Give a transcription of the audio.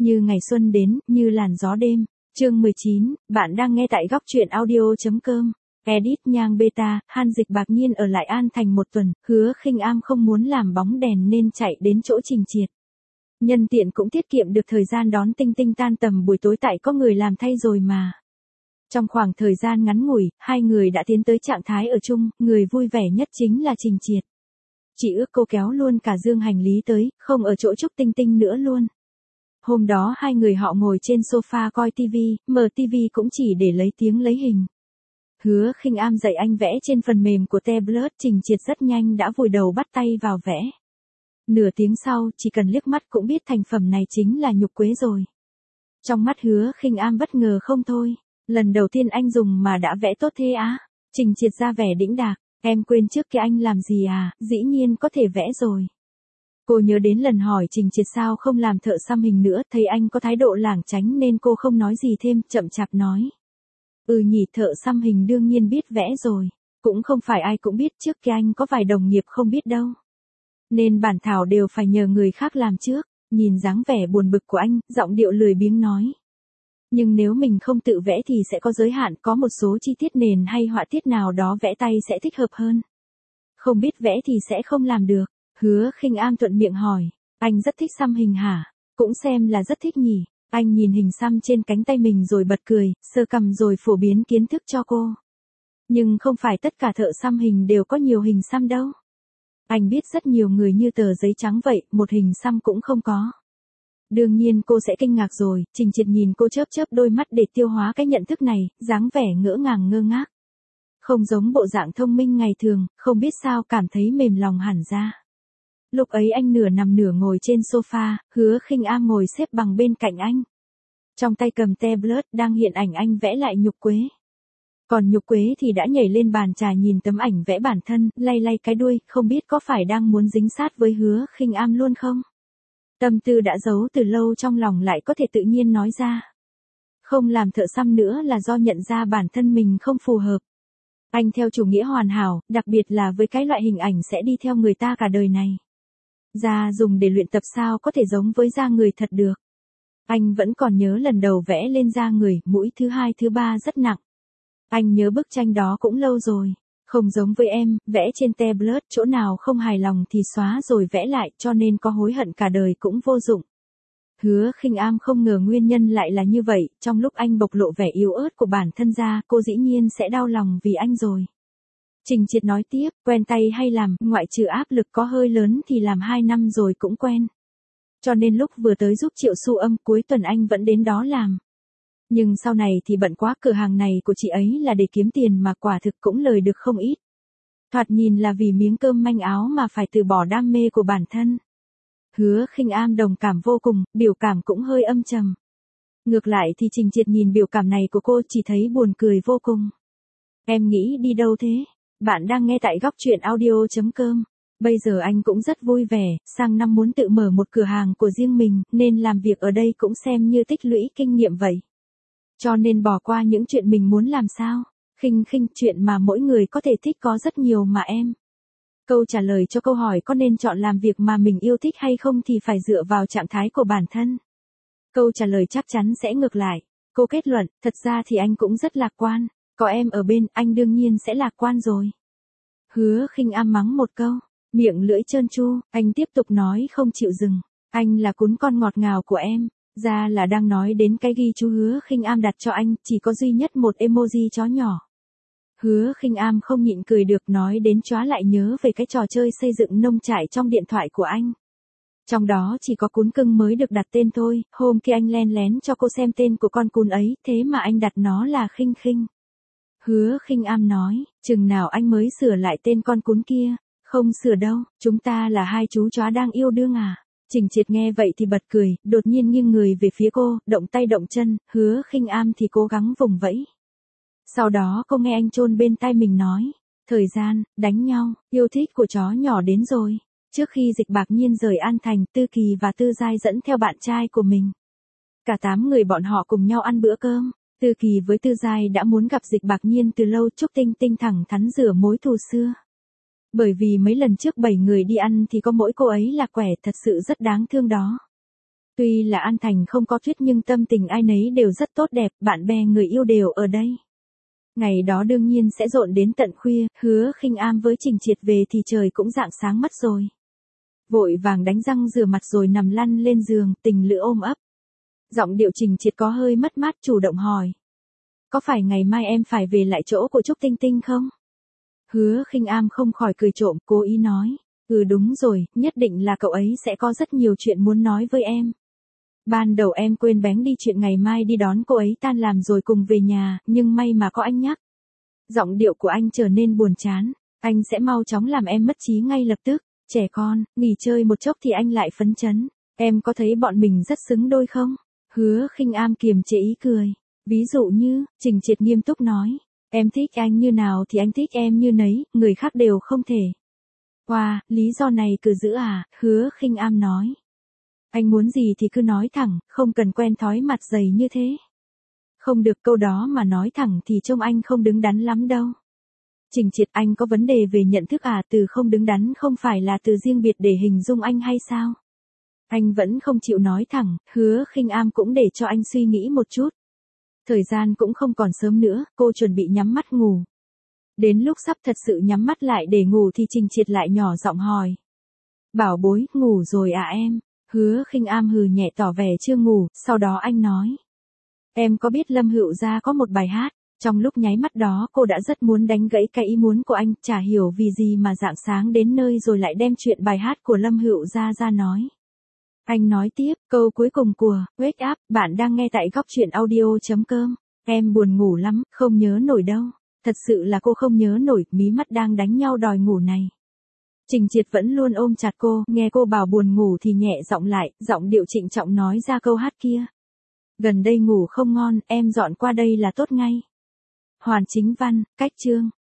như ngày xuân đến, như làn gió đêm. Chương 19, bạn đang nghe tại góc truyện audio.com. Edit Nhang Beta, Han Dịch Bạc Nhiên ở lại An Thành một tuần, Hứa Khinh Am không muốn làm bóng đèn nên chạy đến chỗ Trình Triệt. Nhân tiện cũng tiết kiệm được thời gian đón Tinh Tinh tan tầm buổi tối tại có người làm thay rồi mà. Trong khoảng thời gian ngắn ngủi, hai người đã tiến tới trạng thái ở chung, người vui vẻ nhất chính là Trình Triệt. Chị ước cô kéo luôn cả dương hành lý tới, không ở chỗ Trúc Tinh Tinh nữa luôn. Hôm đó hai người họ ngồi trên sofa coi TV, mở TV cũng chỉ để lấy tiếng lấy hình. Hứa Khinh Am dạy anh vẽ trên phần mềm của tablet, Trình Triệt rất nhanh đã vùi đầu bắt tay vào vẽ. Nửa tiếng sau, chỉ cần liếc mắt cũng biết thành phẩm này chính là nhục quế rồi. Trong mắt Hứa Khinh Am bất ngờ không thôi, lần đầu tiên anh dùng mà đã vẽ tốt thế á? Trình Triệt ra vẻ đĩnh đạc, em quên trước kia anh làm gì à, dĩ nhiên có thể vẽ rồi. Cô nhớ đến lần hỏi Trình Triệt sao không làm thợ xăm hình nữa, thấy anh có thái độ lảng tránh nên cô không nói gì thêm, chậm chạp nói. Nhỉ, thợ xăm hình đương nhiên biết vẽ rồi, cũng không phải ai cũng biết, trước kia anh có vài đồng nghiệp không biết đâu. Nên bản thảo đều phải nhờ người khác làm trước. Nhìn dáng vẻ buồn bực của anh, giọng điệu lười biếng nói. Nhưng nếu mình không tự vẽ thì sẽ có giới hạn, có một số chi tiết nền hay họa tiết nào đó vẽ tay sẽ thích hợp hơn. Không biết vẽ thì sẽ không làm được. Hứa Khinh Am thuận miệng hỏi, anh rất thích xăm hình hả? Cũng xem là rất thích nhỉ. Anh nhìn hình xăm trên cánh tay mình rồi bật cười, sờ cằm rồi phổ biến kiến thức cho cô. Nhưng không phải tất cả thợ xăm hình đều có nhiều hình xăm đâu. Anh biết rất nhiều người như tờ giấy trắng vậy, một hình xăm cũng không có. Đương nhiên cô sẽ kinh ngạc rồi, Trình Triệt nhìn cô chớp chớp đôi mắt để tiêu hóa cái nhận thức này, dáng vẻ ngỡ ngàng ngơ ngác. Không giống bộ dạng thông minh ngày thường, không biết sao cảm thấy mềm lòng hẳn ra. Lúc ấy anh nửa nằm nửa ngồi trên sofa, Hứa Khinh Am ngồi xếp bằng bên cạnh anh. Trong tay cầm tablet đang hiện ảnh anh vẽ lại nhục quế. Còn nhục quế thì đã nhảy lên bàn trà nhìn tấm ảnh vẽ bản thân, lay lay cái đuôi, không biết có phải đang muốn dính sát với Hứa Khinh Am luôn không? Tâm tư đã giấu từ lâu trong lòng lại có thể tự nhiên nói ra. Không làm thợ xăm nữa là do nhận ra bản thân mình không phù hợp. Anh theo chủ nghĩa hoàn hảo, đặc biệt là với cái loại hình ảnh sẽ đi theo người ta cả đời này. Da dùng để luyện tập sao có thể giống với da người thật được. Anh vẫn còn nhớ lần đầu vẽ lên da người, mũi thứ hai thứ ba rất nặng. Anh nhớ bức tranh đó cũng lâu rồi. Không giống với em, vẽ trên tablet, chỗ nào không hài lòng thì xóa rồi vẽ lại, cho nên có hối hận cả đời cũng vô dụng. Hứa Khinh Am không ngờ nguyên nhân lại là như vậy, trong lúc anh bộc lộ vẻ yếu ớt của bản thân ra, cô dĩ nhiên sẽ đau lòng vì anh rồi. Trình Triệt nói tiếp, quen tay hay làm, ngoại trừ áp lực có hơi lớn thì làm 2 năm rồi cũng quen. Cho nên lúc vừa tới giúp Triệu Xu Âm, cuối tuần anh vẫn đến đó làm. Nhưng sau này thì bận quá, cửa hàng này của chị ấy là để kiếm tiền mà quả thực cũng lời được không ít. Thoạt nhìn là vì miếng cơm manh áo mà phải từ bỏ đam mê của bản thân. Hứa Khinh Am đồng cảm vô cùng, biểu cảm cũng hơi âm trầm. Ngược lại thì Trình Triệt nhìn biểu cảm này của cô chỉ thấy buồn cười vô cùng. Em nghĩ đi đâu thế? Bạn đang nghe tại góc truyện audio.com. Bây giờ anh cũng rất vui vẻ, sang năm muốn tự mở một cửa hàng của riêng mình, nên làm việc ở đây cũng xem như tích lũy kinh nghiệm vậy. Cho nên bỏ qua những chuyện mình muốn làm sao? Khinh, chuyện mà mỗi người có thể thích có rất nhiều mà em. Câu trả lời cho câu hỏi có nên chọn làm việc mà mình yêu thích hay không thì phải dựa vào trạng thái của bản thân. Câu trả lời chắc chắn sẽ ngược lại. Cô kết luận, thật ra thì anh cũng rất lạc quan. Có em ở bên, anh đương nhiên sẽ lạc quan rồi. Hứa Khinh Am mắng một câu, miệng lưỡi trơn tru, anh tiếp tục nói không chịu dừng. Anh là cún con ngọt ngào của em. Ra là đang nói đến cái ghi chú Hứa Khinh Am đặt cho anh, chỉ có duy nhất một emoji chó nhỏ. Hứa Khinh Am không nhịn cười được, nói đến chóa lại nhớ về cái trò chơi xây dựng nông trại trong điện thoại của anh. Trong đó chỉ có cún cưng mới được đặt tên thôi, hôm kia anh len lén cho cô xem tên của con cún ấy, thế mà anh đặt nó là Khinh. Hứa Khinh Am nói, chừng nào anh mới sửa lại tên con cún kia? Không sửa đâu, chúng ta là hai chú chó đang yêu đương à? Trình Triệt nghe vậy thì bật cười, đột nhiên nghiêng người về phía cô, động tay động chân, Hứa Khinh Am thì cố gắng vùng vẫy. Sau đó cô nghe anh chôn bên tai mình nói, thời gian, đánh nhau, yêu thích của chó nhỏ đến rồi. Trước khi Dịch Bạc Nhiên rời An Thành, Tư Kỳ và Tư Giai dẫn theo bạn trai của mình. Cả 8 người bọn họ cùng nhau ăn bữa cơm. Tư Kỳ với Tư Giai đã muốn gặp Dịch Bạc Nhiên từ lâu, Trúc Tinh Tinh thẳng thắn rửa mối thù xưa. Bởi vì mấy lần trước 7 người đi ăn thì có mỗi cô ấy là quẻ, thật sự rất đáng thương đó. Tuy là An Thành không có tuyết nhưng tâm tình ai nấy đều rất tốt đẹp, bạn bè người yêu đều ở đây. Ngày đó đương nhiên sẽ rộn đến tận khuya, Hứa Khinh Am với Trình Triệt về thì trời cũng rạng sáng mất rồi. Vội vàng đánh răng rửa mặt rồi nằm lăn lên giường, tình lữ ôm ấp. Giọng điệu Trình Triệt có hơi mất mát chủ động hỏi. Có phải ngày mai em phải về lại chỗ của Trúc Tinh Tinh không? Hứa Khinh Am không khỏi cười trộm, cố ý nói. Đúng rồi, nhất định là cậu ấy sẽ có rất nhiều chuyện muốn nói với em. Ban đầu em quên bén đi chuyện ngày mai đi đón cô ấy tan làm rồi cùng về nhà, nhưng may mà có anh nhắc. Giọng điệu của anh trở nên buồn chán, anh sẽ mau chóng làm em mất trí ngay lập tức. Trẻ con, nghỉ chơi một chốc thì anh lại phấn chấn. Em có thấy bọn mình rất xứng đôi không? Hứa Khinh Am kiềm chế ý cười. Ví dụ như, Trình Triệt nghiêm túc nói. Em thích anh như nào thì anh thích em như nấy, người khác đều không thể. Wow, lý do này cứ giữ à, Hứa Khinh Am nói. Anh muốn gì thì cứ nói thẳng, không cần quen thói mặt dày như thế. Không được, câu đó mà nói thẳng thì trông anh không đứng đắn lắm đâu. Trình Triệt, anh có vấn đề về nhận thức à? Từ không đứng đắn không phải là từ riêng biệt để hình dung anh hay sao? Anh vẫn không chịu nói thẳng, Hứa Khinh Am cũng để cho anh suy nghĩ một chút. Thời gian cũng không còn sớm nữa, cô chuẩn bị nhắm mắt ngủ. Đến lúc sắp thật sự nhắm mắt lại để ngủ thì Trình Triệt lại nhỏ giọng hỏi. Bảo bối, ngủ rồi à em? Hứa Khinh Am hừ nhẹ tỏ vẻ chưa ngủ, sau đó anh nói. Em có biết Lâm Hữu Gia có một bài hát? Trong lúc nháy mắt đó cô đã rất muốn đánh gãy cái ý muốn của anh, chả hiểu vì gì mà rạng sáng đến nơi rồi lại đem chuyện bài hát của Lâm Hữu Gia ra nói. Anh nói tiếp, câu cuối cùng của Wake Up, bạn đang nghe tại góc truyện audio.com. Em buồn ngủ lắm, không nhớ nổi đâu. Thật sự là cô không nhớ nổi, mí mắt đang đánh nhau đòi ngủ này. Trình Triệt vẫn luôn ôm chặt cô, nghe cô bảo buồn ngủ thì nhẹ giọng lại, giọng điệu trịnh trọng nói ra câu hát kia. Gần đây ngủ không ngon, em dọn qua đây là tốt ngay. Hoàn Chính Văn, cách chương.